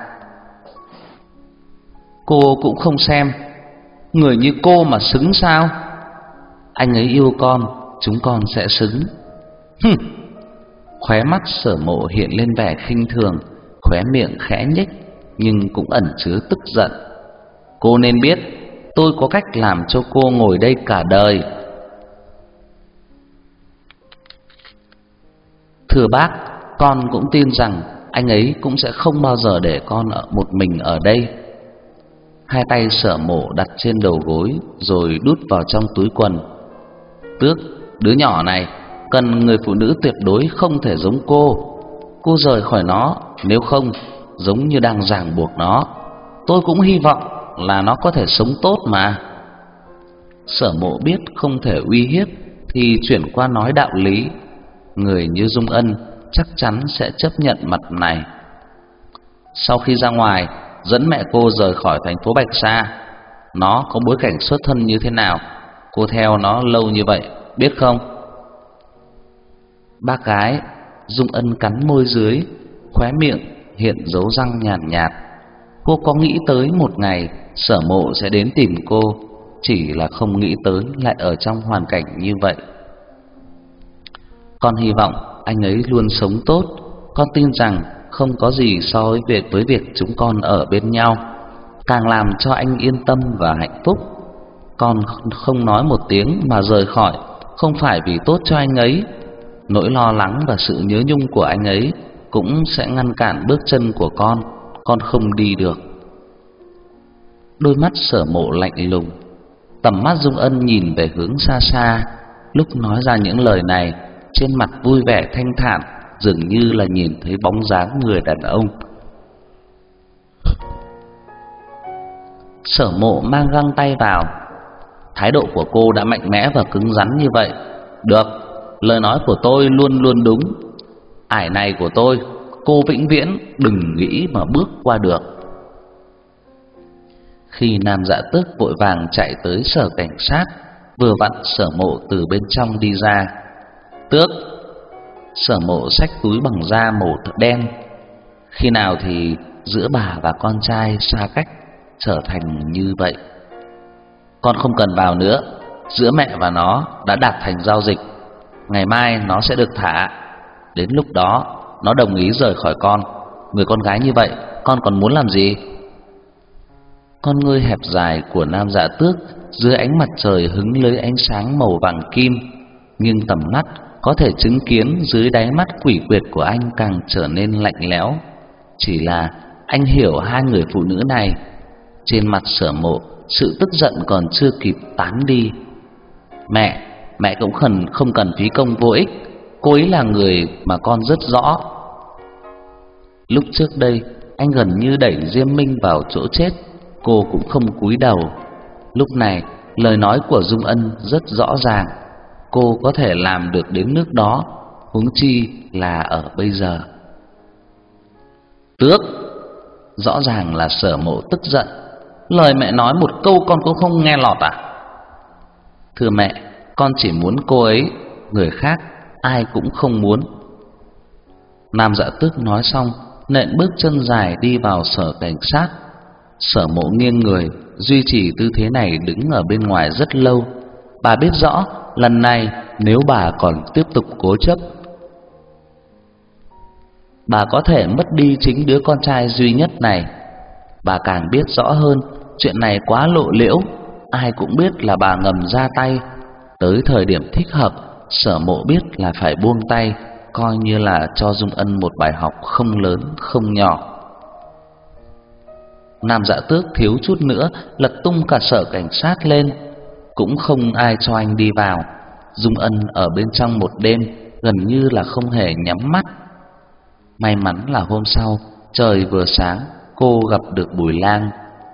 Cô cũng không xem, người như cô mà xứng sao? Anh ấy yêu con, chúng con sẽ xứng. Khóe mắt Sở Mộ hiện lên vẻ khinh thường, khóe miệng khẽ nhếch, nhưng cũng ẩn chứa tức giận. Cô nên biết, tôi có cách làm cho cô ngồi đây cả đời. Thưa bác, con cũng tin rằng anh ấy cũng sẽ không bao giờ để con một mình ở đây. Hai tay Sở Mộ đặt trên đầu gối rồi đút vào trong túi quần. Tước, đứa nhỏ này cần người phụ nữ tuyệt đối không thể giống cô. Cô rời khỏi nó, nếu không giống như đang ràng buộc nó. Tôi cũng hy vọng là nó có thể sống tốt mà. Sở Mộ biết không thể uy hiếp thì chuyển qua nói đạo lý. Người như Dung Ân chắc chắn sẽ chấp nhận mặt này. Sau khi ra ngoài, dẫn mẹ cô rời khỏi thành phố Bạch Sa. Nó có bối cảnh xuất thân như thế nào, cô theo nó lâu như vậy, biết không? Bác gái, Dung Ân cắn môi dưới, khóe miệng hiện dấu răng nhàn nhạt. Cô có nghĩ tới một ngày Sở Mộ sẽ đến tìm cô, chỉ là không nghĩ tới lại ở trong hoàn cảnh như vậy. Con hy vọng anh ấy luôn sống tốt. Con tin rằng không có gì so với việc chúng con ở bên nhau, càng làm cho anh yên tâm và hạnh phúc. Con không nói một tiếng mà rời khỏi, không phải vì tốt cho anh ấy. Nỗi lo lắng và sự nhớ nhung của anh ấy cũng sẽ ngăn cản bước chân của con không đi được. Đôi mắt Sở Mộ lạnh lùng, tầm mắt Dung Ân nhìn về hướng xa xa. Lúc nói ra những lời này, trên mặt vui vẻ thanh thản, dường như là nhìn thấy bóng dáng người đàn ông. Sở Mộ mang găng tay vào. Thái độ của cô đã mạnh mẽ và cứng rắn như vậy. Được, lời nói của tôi luôn luôn đúng. Ải này của tôi, cô vĩnh viễn đừng nghĩ mà bước qua được. Khi Nam Dạ Tước vội vàng chạy tới sở cảnh sát, vừa vặn Sở Mộ từ bên trong đi ra. Tước. Sở Mộ xách túi bằng da màu đen. Khi nào thì giữa bà và con trai xa cách trở thành như vậy? Con không cần vào nữa. Giữa mẹ và nó đã đạt thành giao dịch. Ngày mai nó sẽ được thả. Đến lúc đó nó đồng ý rời khỏi con. Người con gái như vậy con còn muốn làm gì? Con ngươi hẹp dài của Nam Dạ Tước dưới ánh mặt trời hứng lấy ánh sáng màu vàng kim, nhưng tầm mắt có thể chứng kiến dưới đáy mắt quỷ quyệt của anh càng trở nên lạnh lẽo. Chỉ là anh hiểu hai người phụ nữ này. Trên mặt Sở Mộ, sự tức giận còn chưa kịp tán đi. Mẹ cũng không cần phí công vô ích. Cô ấy là người mà con rất rõ. Lúc trước đây anh gần như đẩy Diêm Minh vào chỗ chết, cô cũng không cúi đầu. Lúc này lời nói của Dung Ân rất rõ ràng, cô có thể làm được đến nước đó, huống chi là ở bây giờ. Tước. Rõ ràng là Sở Mộ tức giận. Lời mẹ nói một câu con cũng không nghe lọt à? Thưa mẹ, con chỉ muốn cô ấy, người khác ai cũng không muốn. Nam Dạ Tước nói xong, nện bước chân dài đi vào sở cảnh sát. Sở Mộ nghiêng người, duy trì tư thế này đứng ở bên ngoài rất lâu. Bà biết rõ, lần này nếu bà còn tiếp tục cố chấp, bà có thể mất đi chính đứa con trai duy nhất này. Bà càng biết rõ hơn, chuyện này quá lộ liễu, ai cũng biết là bà ngầm ra tay. Tới thời điểm thích hợp, Sở Mộ biết là phải buông tay, coi như là cho Dung Ân một bài học không lớn không nhỏ. Nam Dạ Tước thiếu chút nữa lật tung cả sở cảnh sát lên, cũng không ai cho anh đi vào. Dung Ân ở bên trong một đêm gần như là không hề nhắm mắt. May mắn là hôm sau trời vừa sáng, cô gặp được Bùi Lang.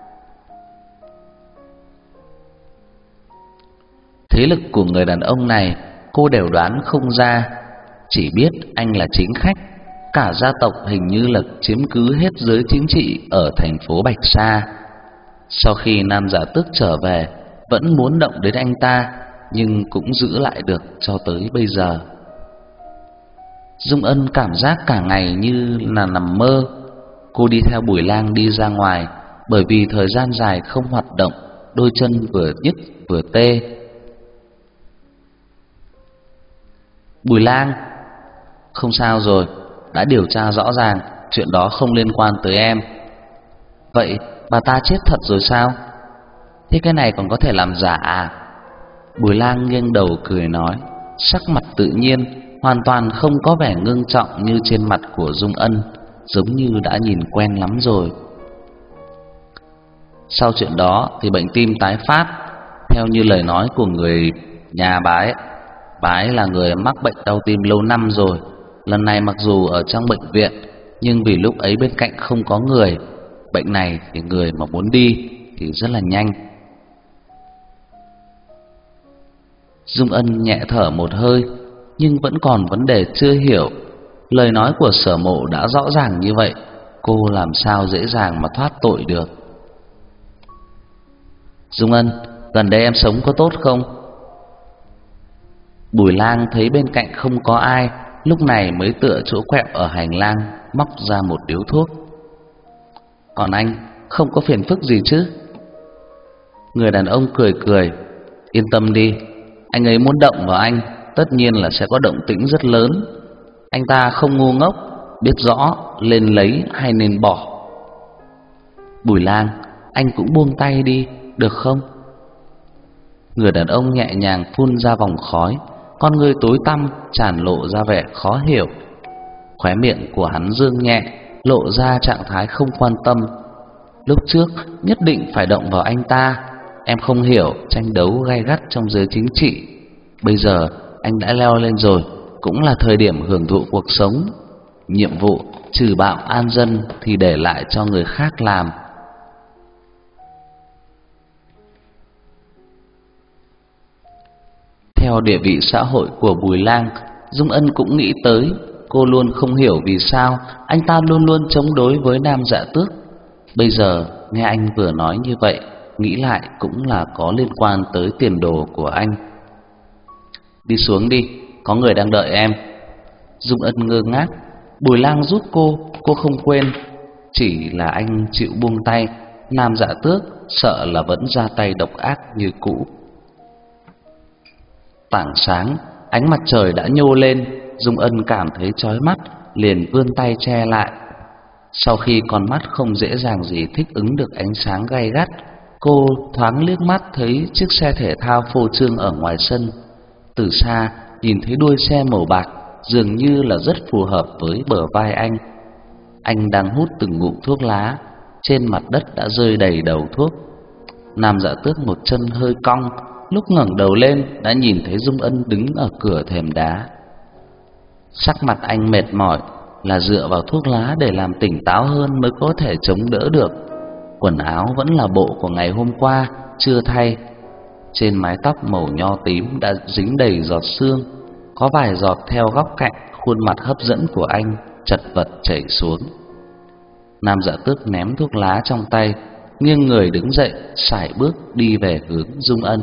Thế lực của người đàn ông này cô đều đoán không ra, chỉ biết anh là chính khách. Cả gia tộc hình như là chiếm cứ hết giới chính trị ở thành phố Bạch Sa. Sau khi Nam Dạ Tước trở về, vẫn muốn động đến anh ta, nhưng cũng giữ lại được cho tới bây giờ. Dung Ân cảm giác cả ngày như là nằm mơ. Cô đi theo Bùi Lang đi ra ngoài, bởi vì thời gian dài không hoạt động, đôi chân vừa nhức vừa tê. Bùi Lang, không sao rồi, đã điều tra rõ ràng, chuyện đó không liên quan tới em. Vậy bà ta chết thật rồi sao? Thế cái này còn có thể làm giả à? Bùi Lang nghiêng đầu cười nói, sắc mặt tự nhiên, hoàn toàn không có vẻ ngưng trọng như trên mặt của Dung Ân, giống như đã nhìn quen lắm rồi. Sau chuyện đó thì bệnh tim tái phát, theo như lời nói của người nhà bà ấy là người mắc bệnh đau tim lâu năm rồi. Lần này mặc dù ở trong bệnh viện, nhưng vì lúc ấy bên cạnh không có người, bệnh này thì người mà muốn đi thì rất là nhanh. Dung Ân nhẹ thở một hơi, nhưng vẫn còn vấn đề chưa hiểu. Lời nói của Sở Mộ đã rõ ràng như vậy, cô làm sao dễ dàng mà thoát tội được. Dung Ân, gần đây em sống có tốt không? Bùi Lang thấy bên cạnh không có ai, lúc này mới tựa chỗ quẹo ở hành lang, móc ra một điếu thuốc. Còn anh, không có phiền phức gì chứ? Người đàn ông cười cười, yên tâm đi, anh ấy muốn động vào anh, tất nhiên là sẽ có động tĩnh rất lớn. Anh ta không ngu ngốc, biết rõ lên lấy hay nên bỏ. Bùi Lang, anh cũng buông tay đi, được không? Người đàn ông nhẹ nhàng phun ra vòng khói, con người tối tăm tràn lộ ra vẻ khó hiểu. Khóe miệng của hắn dương nhẹ, lộ ra trạng thái không quan tâm. Lúc trước nhất định phải động vào anh ta, em không hiểu tranh đấu gay gắt trong giới chính trị. Bây giờ anh đã leo lên rồi, cũng là thời điểm hưởng thụ cuộc sống. Nhiệm vụ trừ bạo an dân thì để lại cho người khác làm. Theo địa vị xã hội của Bùi Lang, Dung Ân cũng nghĩ tới. Cô luôn không hiểu vì sao anh ta luôn luôn chống đối với Nam Dạ Tước. Bây giờ nghe anh vừa nói như vậy, nghĩ lại cũng là có liên quan tới tiền đồ của anh. Đi xuống đi, có người đang đợi em. Dung Ân ngơ ngác. Bùi Lang giúp cô không quên. Chỉ là anh chịu buông tay, Nam Dạ Tước sợ là vẫn ra tay độc ác như cũ. Tảng sáng, ánh mặt trời đã nhô lên, Dung Ân cảm thấy chói mắt, liền vươn tay che lại. Sau khi con mắt không dễ dàng gì thích ứng được ánh sáng gay gắt, cô thoáng liếc mắt thấy chiếc xe thể thao phô trương ở ngoài sân. Từ xa nhìn thấy đuôi xe màu bạc, dường như là rất phù hợp với bờ vai anh. Anh đang hút từng ngụm thuốc lá, trên mặt đất đã rơi đầy đầu thuốc. Nam Dạ Tước một chân hơi cong, lúc ngẩng đầu lên đã nhìn thấy Dung Ân đứng ở cửa thềm đá. Sắc mặt anh mệt mỏi, là dựa vào thuốc lá để làm tỉnh táo hơn mới có thể chống đỡ được. Quần áo vẫn là bộ của ngày hôm qua, chưa thay. Trên mái tóc màu nho tím đã dính đầy giọt sương, có vài giọt theo góc cạnh khuôn mặt hấp dẫn của anh chật vật chảy xuống. Nam Dạ Tước ném thuốc lá trong tay, nghiêng người đứng dậy, sải bước đi về hướng Dung Ân.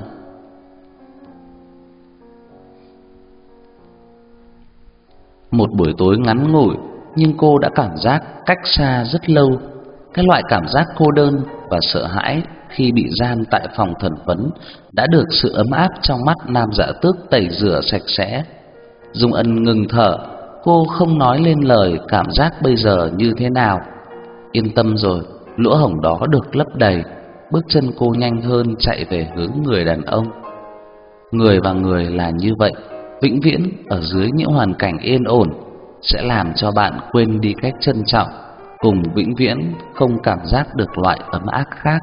Một buổi tối ngắn ngủi, nhưng cô đã cảm giác cách xa rất lâu. Cái loại cảm giác cô đơn và sợ hãi khi bị giam tại phòng thẩm vấn đã được sự ấm áp trong mắt Nam Dạ Tước tẩy rửa sạch sẽ. Dung Ân ngừng thở, cô không nói lên lời cảm giác bây giờ như thế nào. Yên tâm rồi, lỗ hổng đó được lấp đầy. Bước chân cô nhanh hơn chạy về hướng người đàn ông. Người và người là như vậy, vĩnh viễn ở dưới những hoàn cảnh yên ổn sẽ làm cho bạn quên đi cách trân trọng, cùng vĩnh viễn không cảm giác được loại ấm áp khác.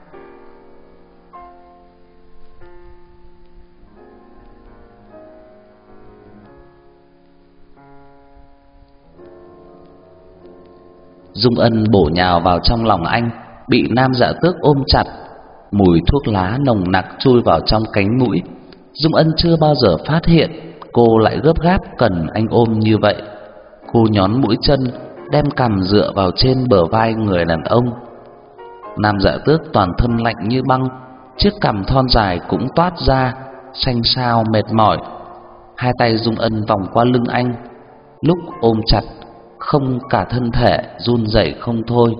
Dung Ân bổ nhào vào trong lòng anh, bị Nam Dạ Tước ôm chặt. Mùi thuốc lá nồng nặc chui vào trong cánh mũi. Dung Ân chưa bao giờ phát hiện cô lại gấp gáp cần anh ôm như vậy. Cô nhón mũi chân, đem cằm dựa vào trên bờ vai người đàn ông. Nam Dạ Tước toàn thân lạnh như băng, chiếc cằm thon dài cũng toát ra, xanh xao mệt mỏi. Hai tay Dung Ân vòng qua lưng anh, lúc ôm chặt, không cả thân thể run rẩy không thôi.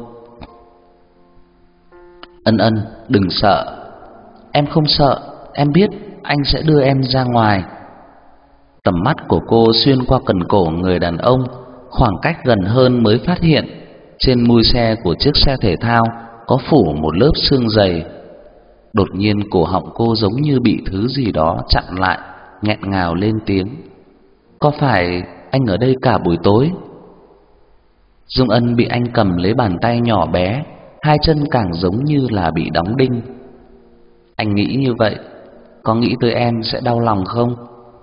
Ân Ân, đừng sợ. Em không sợ, em biết anh sẽ đưa em ra ngoài. Tầm mắt của cô xuyên qua cần cổ người đàn ông, khoảng cách gần hơn mới phát hiện trên mui xe của chiếc xe thể thao có phủ một lớp xương dày. Đột nhiên cổ họng cô giống như bị thứ gì đó chặn lại, nghẹn ngào lên tiếng. Có phải anh ở đây cả buổi tối? Dung Ân bị anh cầm lấy bàn tay nhỏ bé, hai chân càng giống như là bị đóng đinh. Anh nghĩ như vậy, có nghĩ tới em sẽ đau lòng không?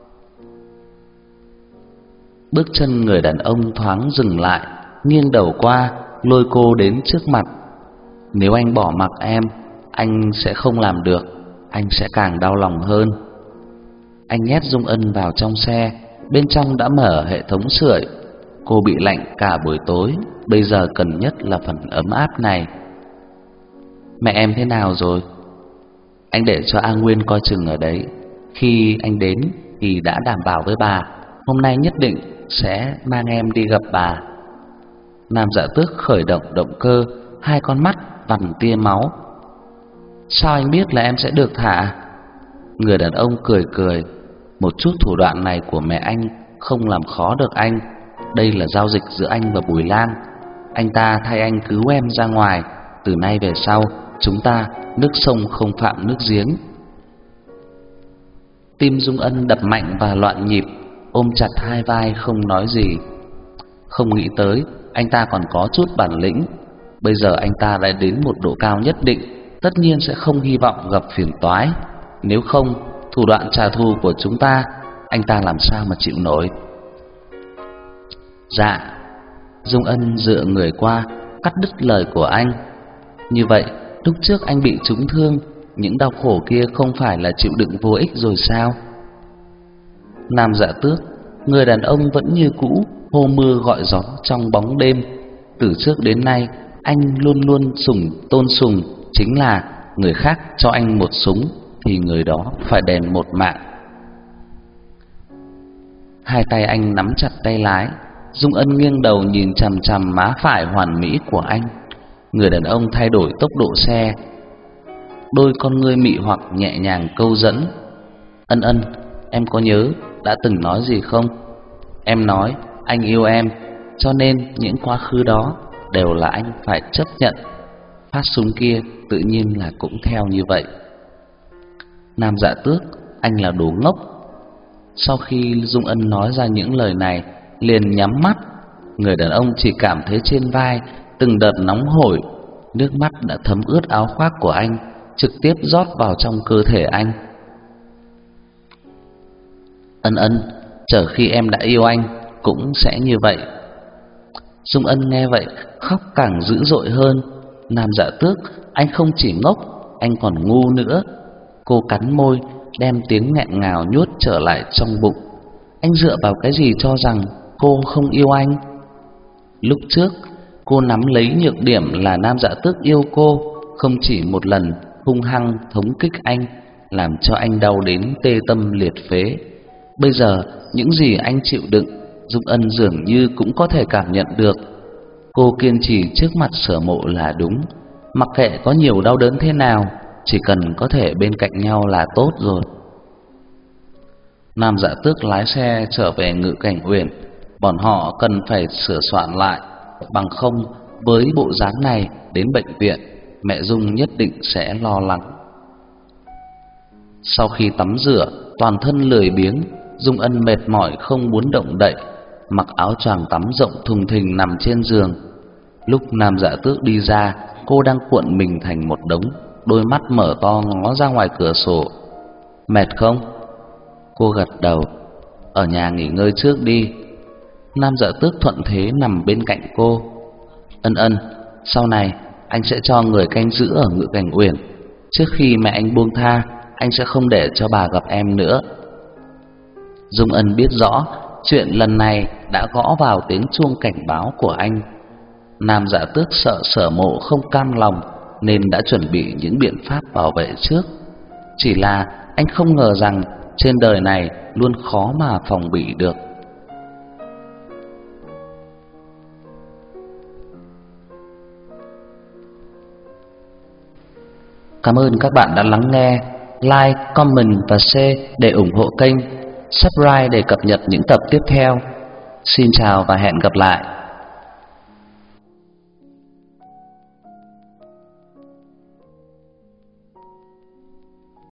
Bước chân người đàn ông thoáng dừng lại, nghiêng đầu qua, lôi cô đến trước mặt. Nếu anh bỏ mặc em, anh sẽ không làm được, anh sẽ càng đau lòng hơn. Anh nhét Dung Ân vào trong xe, bên trong đã mở hệ thống sưởi. Cô bị lạnh cả buổi tối, bây giờ cần nhất là phần ấm áp này. Mẹ em thế nào rồi? Anh để cho A Nguyên coi chừng ở đấy. Khi anh đến thì đã đảm bảo với bà, hôm nay nhất định sẽ mang em đi gặp bà. Nam Dạ Tước khởi động động cơ, hai con mắt vằn tia máu. Sao anh biết là em sẽ được thả? Người đàn ông cười cười. Một chút thủ đoạn này của mẹ anh không làm khó được anh. Đây là giao dịch giữa anh và Bùi Lang. Anh ta thay anh cứu em ra ngoài. Từ nay về sau, chúng ta nước sông không phạm nước giếng. Tim Dung Ân đập mạnh và loạn nhịp, ôm chặt hai vai không nói gì. Không nghĩ tới anh ta còn có chút bản lĩnh. Bây giờ anh ta đã đến một độ cao nhất định, tất nhiên sẽ không hy vọng gặp phiền toái. Nếu không, thủ đoạn trả thù của chúng ta, anh ta làm sao mà chịu nổi. Dạ. Dung Ân dựa người qua, cắt đứt lời của anh. Như vậy, lúc trước anh bị trúng thương, những đau khổ kia không phải là chịu đựng vô ích rồi sao? Nam Dạ Tước, người đàn ông vẫn như cũ, hô mưa gọi gió trong bóng đêm. Từ trước đến nay, anh luôn luôn tôn sùng chính là người khác cho anh một súng thì người đó phải đền một mạng. Hai tay anh nắm chặt tay lái. Dung Ân nghiêng đầu nhìn chằm chằm má phải hoàn mỹ của anh. Người đàn ông thay đổi tốc độ xe, đôi con ngươi mị hoặc nhẹ nhàng câu dẫn. Ân Ân, em có nhớ đã từng nói gì không? Em nói anh yêu em, cho nên những quá khứ đó đều là anh phải chấp nhận. Phát súng kia tự nhiên là cũng theo như vậy. Nam Dạ Tước, anh là đồ ngốc. Sau khi Dung Ân nói ra những lời này, liền nhắm mắt. Người đàn ông chỉ cảm thấy trên vai từng đợt nóng hổi, nước mắt đã thấm ướt áo khoác của anh, trực tiếp rót vào trong cơ thể anh. Ân Ân, chờ khi em đã yêu anh cũng sẽ như vậy. Dung Ân nghe vậy khóc càng dữ dội hơn. Nam Dạ Tước, anh không chỉ ngốc, anh còn ngu nữa. Cô cắn môi, đem tiếng nghẹn ngào nhốt trở lại trong bụng. Anh dựa vào cái gì cho rằng cô không yêu anh? Lúc trước Cô nắm lấy nhược điểm là Nam Dạ Tước yêu cô, không chỉ một lần hung hăng thống kích anh, làm cho anh đau đến tê tâm liệt phế. Bây giờ những gì anh chịu đựng, Dung Ân dường như cũng có thể cảm nhận được. Cô kiên trì trước mặt Sở Mộ là đúng, mặc kệ có nhiều đau đớn thế nào, chỉ cần có thể bên cạnh nhau là tốt rồi. Nam Dạ Tước lái xe trở về Ngự Cảnh Uyển. Bọn họ cần phải sửa soạn lại, bằng không với bộ dáng này đến bệnh viện, mẹ Dung nhất định sẽ lo lắng. Sau khi tắm rửa, toàn thân lười biếng, Dung Ân mệt mỏi không muốn động đậy, mặc áo choàng tắm rộng thùng thình nằm trên giường. Lúc Nam Dạ Tước đi ra, cô đang cuộn mình thành một đống, đôi mắt mở to ngó ra ngoài cửa sổ. Mệt không? Cô gật đầu. Ở nhà nghỉ ngơi trước đi. Nam Dạ Tước thuận thế nằm bên cạnh cô. Ân, sau này anh sẽ cho người canh giữ ở Ngự Cảnh Uyển. Trước khi mẹ anh buông tha, anh sẽ không để cho bà gặp em nữa. Dung Ân biết rõ chuyện lần này đã gõ vào tiếng chuông cảnh báo của anh. Nam Dạ Tước sợ Sở Mộ không cam lòng nên đã chuẩn bị những biện pháp bảo vệ trước. Chỉ là anh không ngờ rằng trên đời này luôn khó mà phòng bị được. Cảm ơn các bạn đã lắng nghe. Like, comment và share để ủng hộ kênh. Subscribe để cập nhật những tập tiếp theo. Xin chào và hẹn gặp lại.